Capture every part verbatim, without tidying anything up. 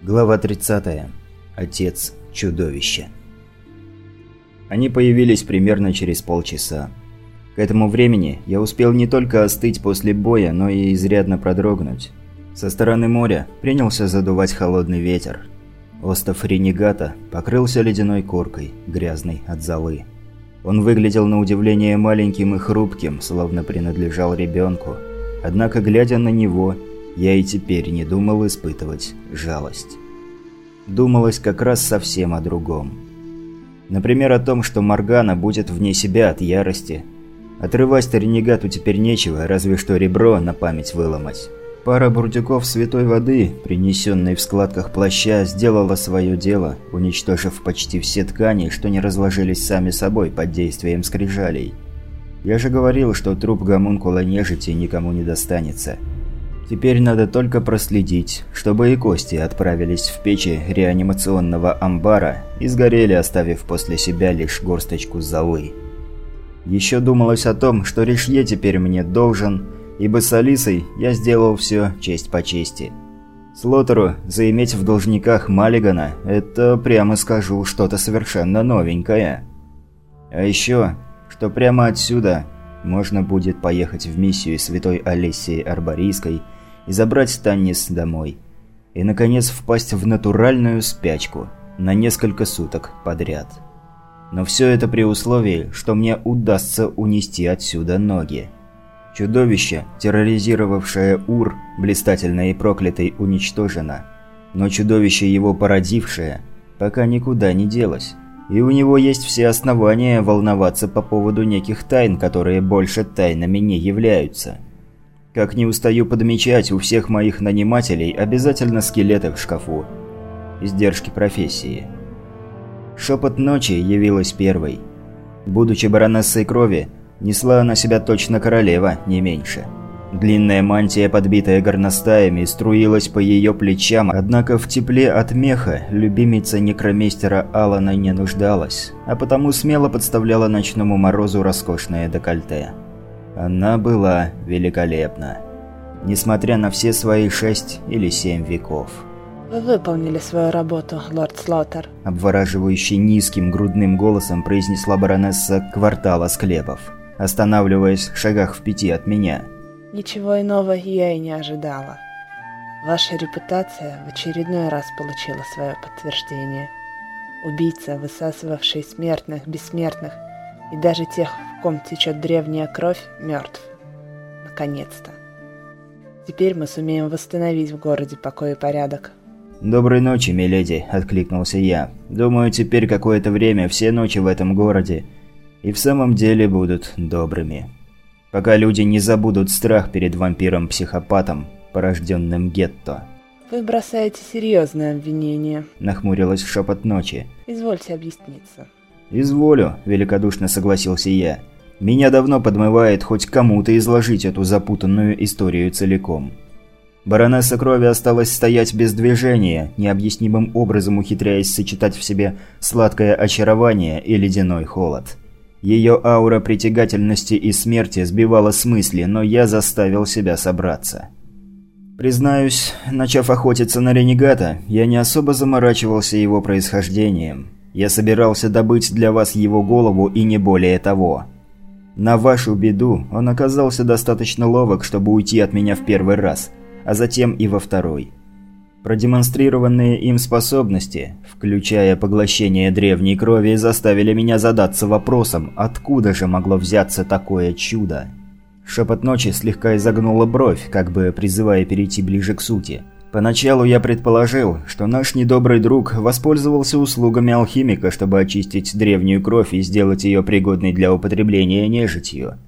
Глава тридцатая. Отец чудовища. Они появились примерно через полчаса. К этому времени я успел не только остыть после боя, но и изрядно продрогнуть. Со стороны моря принялся задувать холодный ветер. Остов Ренегата покрылся ледяной коркой, грязной от золы. Он выглядел на удивление маленьким и хрупким, словно принадлежал ребенку. Однако, глядя на него, я и теперь не думал испытывать жалость. Думалось как раз совсем о другом. Например, о том, что Моргана будет вне себя от ярости. Отрывать-то Ренегату теперь нечего, разве что ребро на память выломать. Пара бурдюков святой воды, принесенной в складках плаща, сделала свое дело, уничтожив почти все ткани, что не разложились сами собой под действием скрижалей. Я же говорил, что труп гомункула нежити никому не достанется. Теперь надо только проследить, чтобы и кости отправились в печи реанимационного амбара и сгорели, оставив после себя лишь горсточку золы. Еще думалось о том, что Ришье теперь мне должен, ибо с Алисой я сделал все честь по чести. Слоттеру заиметь в должниках Маллигана – это, прямо скажу, что-то совершенно новенькое. А еще, что прямо отсюда можно будет поехать в миссию святой Алисии Арборийской и забрать Таннис домой. И, наконец, впасть в натуральную спячку на несколько суток подряд. Но все это при условии, что мне удастся унести отсюда ноги. Чудовище, терроризировавшее Ур, блистательно и проклятый, уничтожено. Но чудовище, его породившее, пока никуда не делось. И у него есть все основания волноваться по поводу неких тайн, которые больше тайнами не являются. Как не устаю подмечать, у всех моих нанимателей обязательно скелеты в шкафу. Издержки профессии. Шепот ночи явилась первой. Будучи баронессой крови, несла она себя точно королева, не меньше. Длинная мантия, подбитая горностаями, струилась по ее плечам, однако в тепле от меха любимица некромейстера Алана не нуждалась, а потому смело подставляла ночному морозу роскошное декольте. Она была великолепна, несмотря на все свои шесть или семь веков. «Вы выполнили свою работу, лорд Слоттер», – обвораживающе низким грудным голосом произнесла баронесса квартала склепов, останавливаясь в шагах в пяти от меня. «Ничего иного я и не ожидала. Ваша репутация в очередной раз получила свое подтверждение. Убийца, высасывавший смертных, бессмертных и даже тех, в ком течет древняя кровь, мертв. Наконец-то. Теперь мы сумеем восстановить в городе покой и порядок». «Доброй ночи, миледи», – откликнулся я. «Думаю, теперь какое-то время все ночи в этом городе и в самом деле будут добрыми. Пока люди не забудут страх перед вампиром-психопатом, порожденным гетто». «Вы бросаете серьезное обвинение», – нахмурилась в шепот ночи. «Извольте объясниться». «Изволю», – великодушно согласился я. «Меня давно подмывает хоть кому-то изложить эту запутанную историю целиком». Баронесса крови осталась стоять без движения, необъяснимым образом ухитряясь сочетать в себе сладкое очарование и ледяной холод. Ее аура притягательности и смерти сбивала с мысли, но я заставил себя собраться. Признаюсь, начав охотиться на Ренегата, я не особо заморачивался его происхождением. Я собирался добыть для вас его голову и не более того. На вашу беду он оказался достаточно ловок, чтобы уйти от меня в первый раз, а затем и во второй. Продемонстрированные им способности, включая поглощение древней крови, заставили меня задаться вопросом, откуда же могло взяться такое чудо. Шепот ночи слегка изогнула бровь, как бы призывая перейти ближе к сути. Поначалу я предположил, что наш недобрый друг воспользовался услугами алхимика, чтобы очистить древнюю кровь и сделать ее пригодной для употребления нежитью.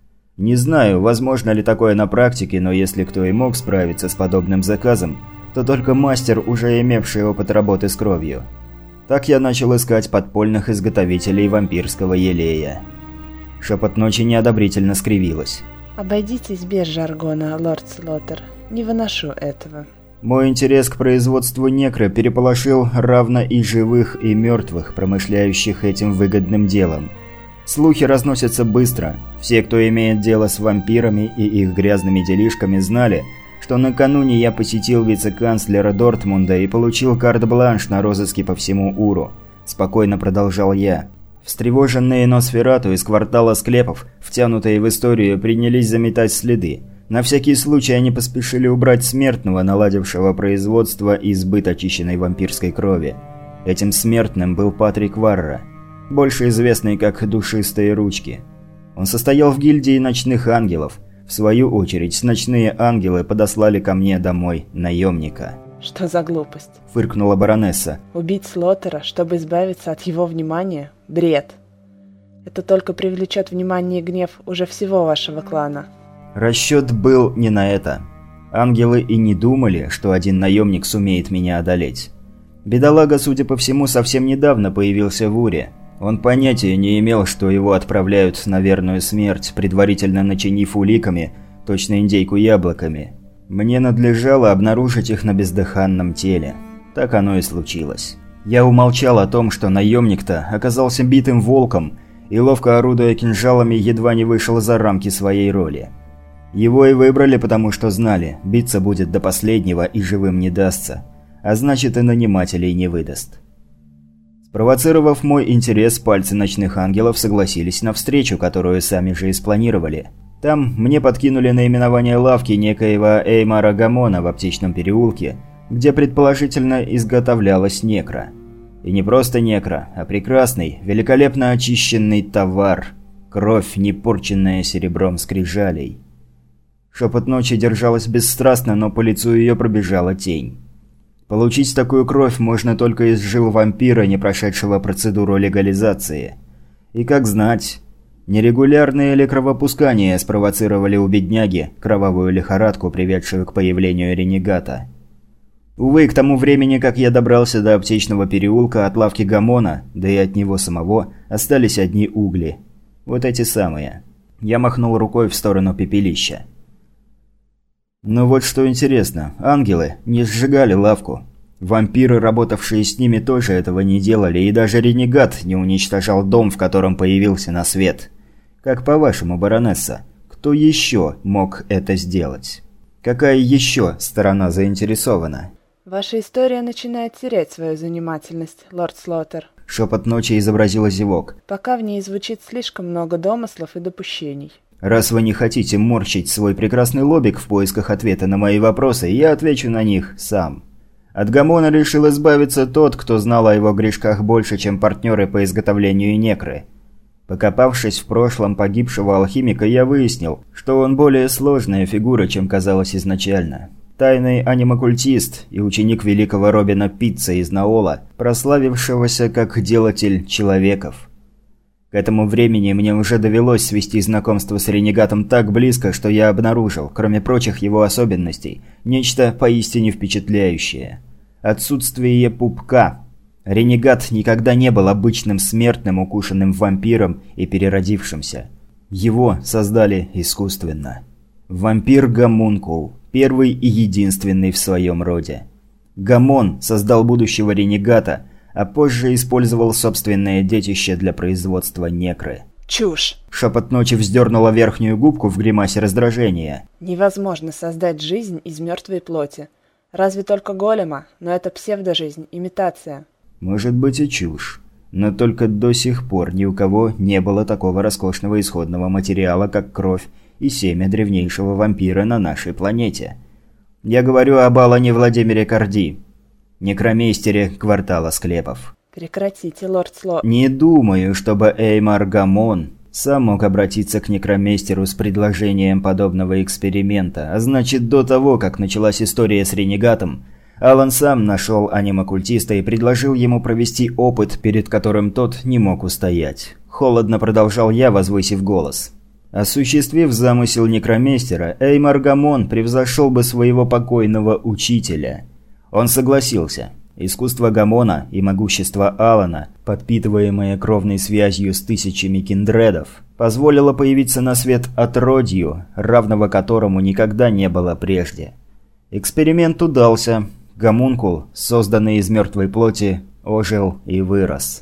Не знаю, возможно ли такое на практике, но если кто и мог справиться с подобным заказом, то только мастер, уже имевший опыт работы с кровью. Так я начал искать подпольных изготовителей вампирского елея. Шепот ночи неодобрительно скривилась. «Обойдитесь без жаргона, лорд Слоттер. Не выношу этого». Мой интерес к производству некро переполошил равно и живых, и мертвых, промышляющих этим выгодным делом. Слухи разносятся быстро. Все, кто имеет дело с вампирами и их грязными делишками, знали, что накануне я посетил вице-канцлера Дортмунда и получил карт-бланш на розыски по всему Уру. Спокойно продолжал я. Встревоженные Носферату из квартала склепов, втянутые в историю, принялись заметать следы. На всякий случай они поспешили убрать смертного, наладившего производство и сбыт очищенной вампирской крови. Этим смертным был Патрик Варра, больше известный как «Душистые ручки». Он состоял в гильдии ночных ангелов. В свою очередь, ночные ангелы подослали ко мне домой наемника. «Что за глупость?» – фыркнула баронесса. «Убить Слотера, чтобы избавиться от его внимания? Бред. Это только привлечет внимание и гнев уже всего вашего клана». Расчет был не на это. Ангелы и не думали, что один наемник сумеет меня одолеть. Бедолага, судя по всему, совсем недавно появился в Уре. Он понятия не имел, что его отправляют на верную смерть, предварительно начинив уликами, точно индейку яблоками. Мне надлежало обнаружить их на бездыханном теле. Так оно и случилось. Я умолчал о том, что наемник-то оказался битым волком и, ловко орудуя кинжалами, едва не вышел за рамки своей роли. Его и выбрали, потому что знали, биться будет до последнего и живым не дастся, а значит и нанимателей не выдаст. Спровоцировав мой интерес, пальцы ночных ангелов согласились на встречу, которую сами же и спланировали. Там мне подкинули наименование лавки некоего Эймара Гамона в аптечном переулке, где предположительно изготовлялась некра. И не просто некра, а прекрасный, великолепно очищенный товар. Кровь, не порченная серебром скрижалей. Шепот ночи держалась бесстрастно, но по лицу ее пробежала тень. Получить такую кровь можно только из жил вампира, не прошедшего процедуру легализации. И как знать, нерегулярные ли кровопускания спровоцировали у бедняги кровавую лихорадку, приведшую к появлению ренегата. Увы, к тому времени, как я добрался до аптечного переулка, от лавки Гамона, да и от него самого, остались одни угли. Вот эти самые. Я махнул рукой в сторону пепелища. Но вот что интересно, ангелы не сжигали лавку. Вампиры, работавшие с ними, тоже этого не делали, и даже ренегат не уничтожал дом, в котором появился на свет. Как по-вашему, баронесса, кто еще мог это сделать? Какая еще сторона заинтересована? Ваша история начинает терять свою занимательность, лорд Слотер. Шепот ночи изобразила зевок. Пока в ней звучит слишком много домыслов и допущений. Раз вы не хотите морщить свой прекрасный лобик в поисках ответа на мои вопросы, я отвечу на них сам. От Гамона решил избавиться тот, кто знал о его грешках больше, чем партнеры по изготовлению некры. Покопавшись в прошлом погибшего алхимика, я выяснил, что он более сложная фигура, чем казалось изначально. Тайный анимокультист и ученик великого Робина Питца из Наола, прославившегося как делатель человеков. К этому времени мне уже довелось свести знакомство с ренегатом так близко, что я обнаружил, кроме прочих его особенностей, нечто поистине впечатляющее. Отсутствие пупка. Ренегат никогда не был обычным смертным, укушенным вампиром и переродившимся. Его создали искусственно. Вампир-гомункул. Первый и единственный в своем роде. Гамон создал будущего ренегата, а позже использовал собственное детище для производства некры. Чушь! Шепот ночи вздернула верхнюю губку в гримасе раздражения. Невозможно создать жизнь из мертвой плоти. Разве только голема, но это псевдожизнь, имитация. Может быть и чушь. Но только до сих пор ни у кого не было такого роскошного исходного материала, как кровь и семя древнейшего вампира на нашей планете. Я говорю об Алане Владимире Корди, некромейстере квартала склепов. Прекратите, лорд Сло... Не думаю, чтобы Эймар Гамон сам мог обратиться к некромейстеру с предложением подобного эксперимента, а значит, до того, как началась история с ренегатом, Алан сам нашел анимокультиста и предложил ему провести опыт, перед которым тот не мог устоять. Холодно продолжал я, возвысив голос. Осуществив замысел некромейстера, Эймар Гамон превзошел бы своего покойного учителя. Он согласился. Искусство Гамона и могущество Алана, подпитываемое кровной связью с тысячами киндредов, позволило появиться на свет отродью, равного которому никогда не было прежде. Эксперимент удался. Гомункул, созданный из мертвой плоти, ожил и вырос.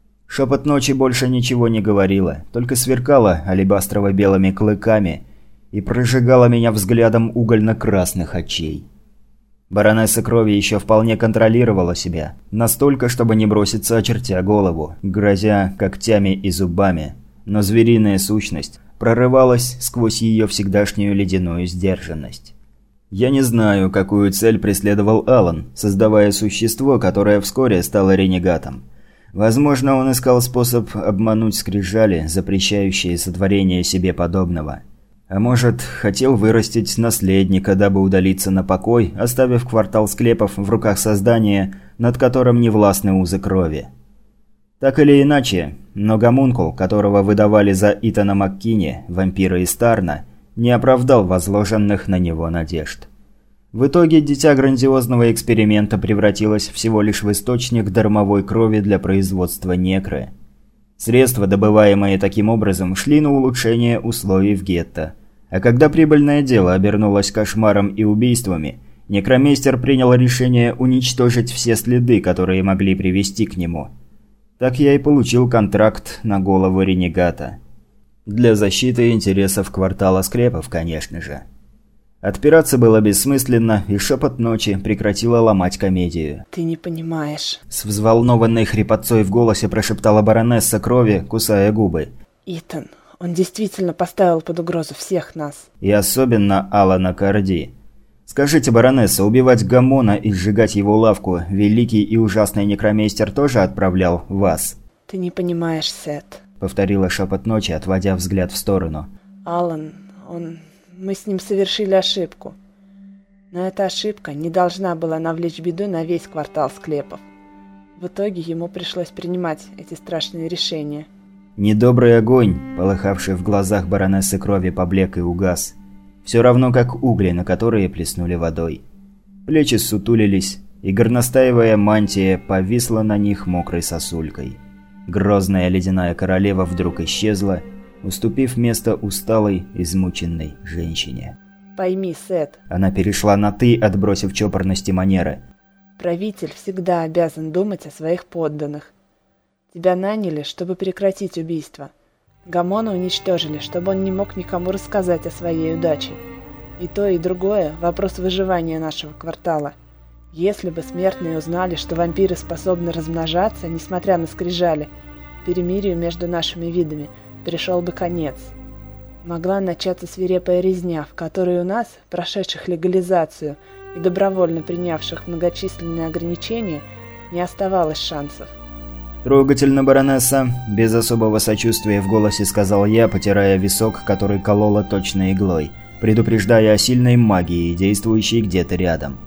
Шепот ночи больше ничего не говорила, только сверкала алебастрово-белыми клыками и прожигала меня взглядом угольно-красных очей. Баронесса Крови еще вполне контролировала себя, настолько, чтобы не броситься, очертя голову, грозя когтями и зубами, но звериная сущность прорывалась сквозь ее всегдашнюю ледяную сдержанность. Я не знаю, какую цель преследовал Алан, создавая существо, которое вскоре стало ренегатом. Возможно, он искал способ обмануть скрижали, запрещающие сотворение себе подобного. А может, хотел вырастить наследника, дабы удалиться на покой, оставив квартал склепов в руках создания, над которым не властны узы крови. Так или иначе, но гомункул, которого выдавали за Итана Маккини, вампира из Тарна, не оправдал возложенных на него надежд. В итоге дитя грандиозного эксперимента превратилось всего лишь в источник дармовой крови для производства некры. Средства, добываемые таким образом, шли на улучшение условий в гетто. А когда прибыльное дело обернулось кошмаром и убийствами, некромейстер принял решение уничтожить все следы, которые могли привести к нему. Так я и получил контракт на голову ренегата. Для защиты интересов квартала склепов, конечно же. Отпираться было бессмысленно, и шепот ночи прекратила ломать комедию. «Ты не понимаешь». С взволнованной хрипотцой в голосе прошептала баронесса Крови, кусая губы. «Итан, он действительно поставил под угрозу всех нас. И особенно Алана Карди. Скажите, баронесса, убивать Гамона и сжигать его лавку великий и ужасный некромейстер тоже отправлял вас?» «Ты не понимаешь, Сет», — повторила шепот ночи, отводя взгляд в сторону. «Алан, он... Мы с ним совершили ошибку. Но эта ошибка не должна была навлечь беду на весь квартал склепов. В итоге ему пришлось принимать эти страшные решения». Недобрый огонь, полыхавший в глазах баронессы Крови, поблек и угас. Все равно как угли, на которые плеснули водой. Плечи ссутулились, и горностаевая мантия повисла на них мокрой сосулькой. Грозная ледяная королева вдруг исчезла, уступив место усталой, измученной женщине. «Пойми, Сет». Она перешла на «ты», отбросив чопорности манеры. «Правитель всегда обязан думать о своих подданных. Тебя наняли, чтобы прекратить убийство. Гамона уничтожили, чтобы он не мог никому рассказать о своей удаче. И то, и другое – вопрос выживания нашего квартала. Если бы смертные узнали, что вампиры способны размножаться, несмотря на скрижали, перемирию между нашими видами – пришел бы конец. Могла начаться свирепая резня, в которой у нас, прошедших легализацию и добровольно принявших многочисленные ограничения, не оставалось шансов». «Трогательно, баронесса», – без особого сочувствия в голосе сказал я, потирая висок, который колола точной иглой, предупреждая о сильной магии, действующей где-то рядом.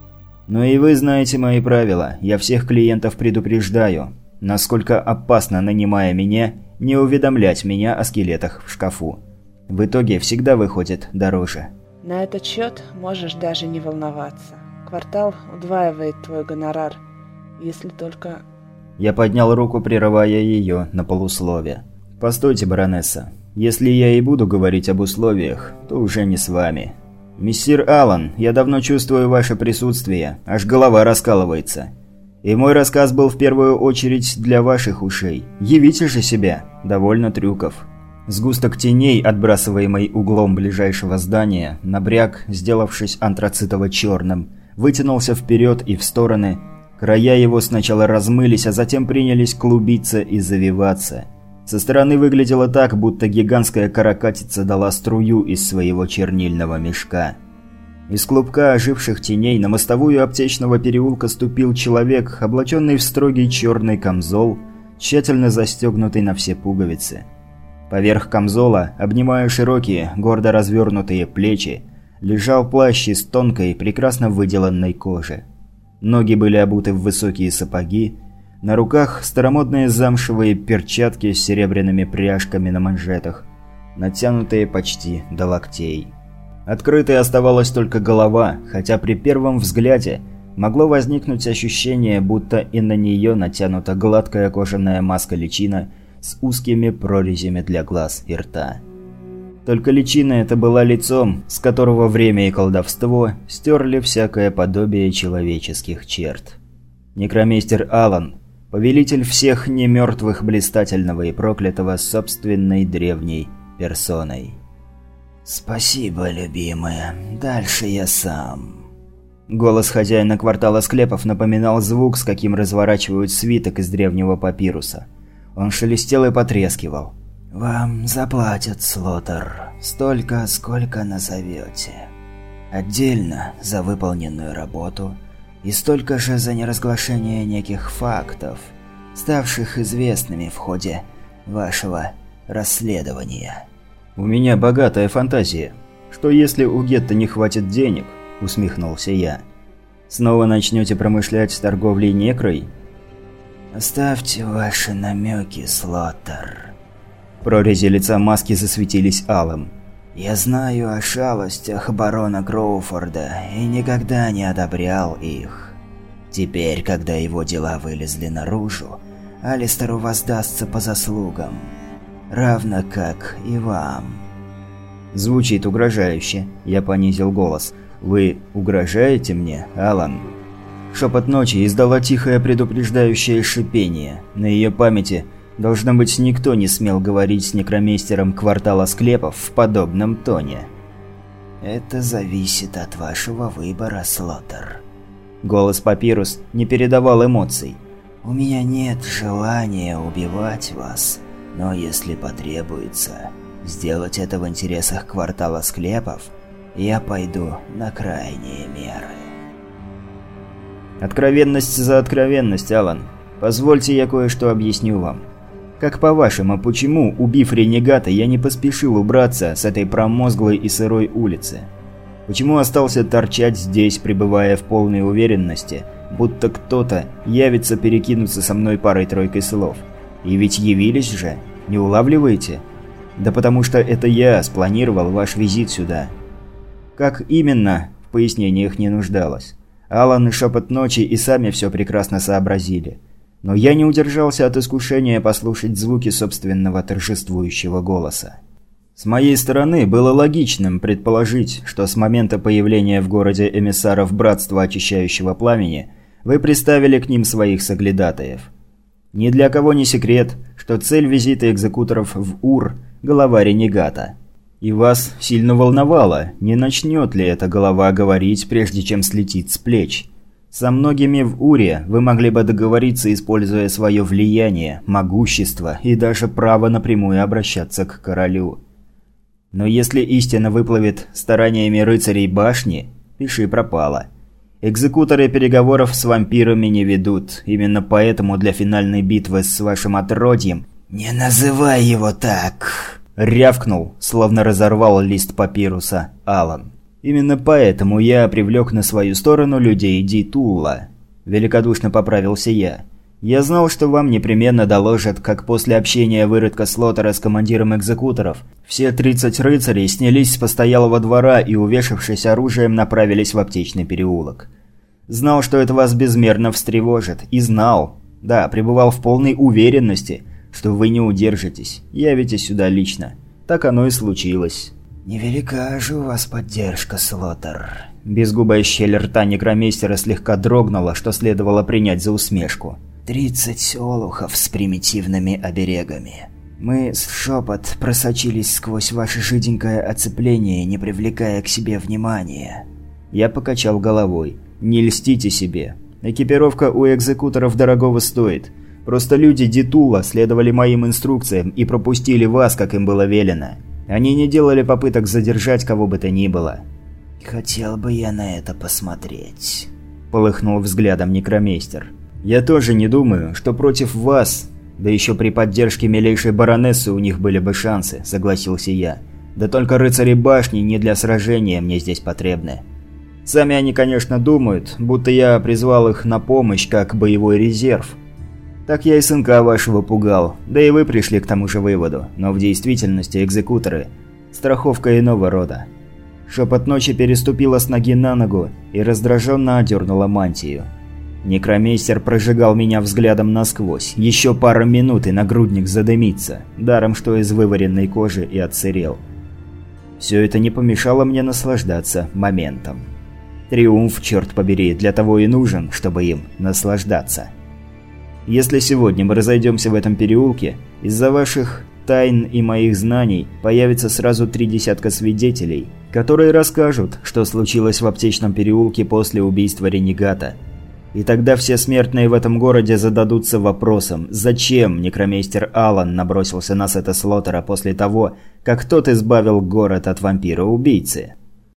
«Но и вы знаете мои правила. Я всех клиентов предупреждаю, насколько опасно, нанимая меня, не уведомлять меня о скелетах в шкафу. В итоге всегда выходит дороже». «На этот счет можешь даже не волноваться. Квартал удваивает твой гонорар, если только...» Я поднял руку, прерывая ее на полуслове. «Постойте, баронесса. Если я и буду говорить об условиях, то уже не с вами. Мессир Алан, я давно чувствую ваше присутствие, аж голова раскалывается. И мой рассказ был в первую очередь для ваших ушей. Явите же себя, довольно трюков». Сгусток теней, отбрасываемый углом ближайшего здания, набряк, сделавшись антрацитово-черным, вытянулся вперед и в стороны. Края его сначала размылись, а затем принялись клубиться и завиваться. Со стороны выглядело так, будто гигантская каракатица дала струю из своего чернильного мешка. Из клубка оживших теней на мостовую аптечного переулка ступил человек, облаченный в строгий черный камзол, тщательно застегнутый на все пуговицы. Поверх камзола, обнимая широкие, гордо развернутые плечи, лежал плащ из тонкой, прекрасно выделанной кожи. Ноги были обуты в высокие сапоги, на руках старомодные замшевые перчатки с серебряными пряжками на манжетах, натянутые почти до локтей. Открытой оставалась только голова, хотя при первом взгляде могло возникнуть ощущение, будто и на нее натянута гладкая кожаная маска-личина с узкими прорезями для глаз и рта. Только личина эта была лицом, с которого время и колдовство стерли всякое подобие человеческих черт. Некромейстер Алан, повелитель всех немертвых блистательного и проклятого собственной древней персоной. «Спасибо, любимая. Дальше я сам». Голос хозяина квартала склепов напоминал звук, с каким разворачивают свиток из древнего папируса. Он шелестел и потрескивал. «Вам заплатят, Слотер, столько, сколько назовете. Отдельно за выполненную работу и столько же за неразглашение неких фактов, ставших известными в ходе вашего расследования». «У меня богатая фантазия. Что если у Гетто не хватит денег?» – усмехнулся я. «Снова начнете промышлять с торговлей некрой?» «Оставьте ваши намеки, Слотер». Прорези лица маски засветились алым. «Я знаю о шалостях барона Кроуфорда и никогда не одобрял их. Теперь, когда его дела вылезли наружу, Алистеру воздастся по заслугам. Равно как и вам». Звучит угрожающе. Я понизил голос. «Вы угрожаете мне, Алан?» Шепот ночи издала тихое предупреждающее шипение. На ее памяти, должно быть, никто не смел говорить с некромейстером квартала склепов в подобном тоне. «Это зависит от вашего выбора, Слотер». Голос Папирус не передавал эмоций. «У меня нет желания убивать вас, но если потребуется сделать это в интересах квартала склепов, я пойду на крайние меры». Откровенность за откровенность, Алан. Позвольте я кое-что объясню вам. Как по-вашему, почему, убив ренегата, я не поспешил убраться с этой промозглой и сырой улицы? Почему остался торчать здесь, пребывая в полной уверенности, будто кто-то явится перекинуться со мной парой-тройкой слов? И ведь явились же, не улавливаете? Да потому что это я спланировал ваш визит сюда. Как именно, в пояснениях не нуждалось. Алан и Шепот Ночи и сами все прекрасно сообразили. Но я не удержался от искушения послушать звуки собственного торжествующего голоса. С моей стороны было логичным предположить, что с момента появления в городе эмиссаров Братства Очищающего Пламени вы приставили к ним своих соглядатаев. Ни для кого не секрет, что цель визита экзекуторов в Ур – голова ренегата. И вас сильно волновало, не начнет ли эта голова говорить, прежде чем слетит с плеч. Со многими в Уре вы могли бы договориться, используя свое влияние, могущество и даже право напрямую обращаться к королю. Но если истина выплывет стараниями рыцарей башни, пиши пропало. Экзекуторы переговоров с вампирами не ведут, именно поэтому для финальной битвы с вашим отродьем... «Не называй его так!» Рявкнул, словно разорвал лист папируса, Алан. «Именно поэтому я привлек на свою сторону людей Дитула». Великодушно поправился я. «Я знал, что вам непременно доложат, как после общения выродка Слотера с командиром экзекуторов все тридцать рыцарей снялись с постоялого двора и, увешавшись оружием, направились в аптечный переулок. Знал, что это вас безмерно встревожит, и знал, да, пребывал в полной уверенности, что вы не удержитесь, явитесь сюда лично. Так оно и случилось». «Невелика же у вас поддержка, Слотер». Безгубая щель рта некромейстера слегка дрогнула, что следовало принять за усмешку. «Тридцать олухов с примитивными оберегами. Мы с Шепот просочились сквозь ваше жиденькое оцепление, не привлекая к себе внимания». Я покачал головой. «Не льстите себе. Экипировка у экзекуторов дорогого стоит. Просто люди Дитула следовали моим инструкциям и пропустили вас, как им было велено. Они не делали попыток задержать кого бы то ни было». «Хотел бы я на это посмотреть», – полыхнул взглядом некромейстер. «Я тоже не думаю, что против вас, да еще при поддержке милейшей баронессы у них были бы шансы», – согласился я. «Да только рыцари башни не для сражения мне здесь потребны. Сами они, конечно, думают, будто я призвал их на помощь как боевой резерв. Так я и сынка вашего пугал, да и вы пришли к тому же выводу, но в действительности экзекуторы – страховка иного рода». Шепот Ночи переступила с ноги на ногу и раздраженно одернула мантию. Некромейстер прожигал меня взглядом насквозь. Еще пара минут и нагрудник задымится, даром что из вываренной кожи и отсырел. Все это не помешало мне наслаждаться моментом. Триумф, черт побери, для того и нужен, чтобы им наслаждаться. Если сегодня мы разойдемся в этом переулке, из-за ваших тайн и моих знаний появится сразу три десятка свидетелей, которые расскажут, что случилось в аптечном переулке после убийства ренегата. И тогда все смертные в этом городе зададутся вопросом, зачем некромейстер Алан набросился на Сета Слоттера после того, как тот избавил город от вампира-убийцы.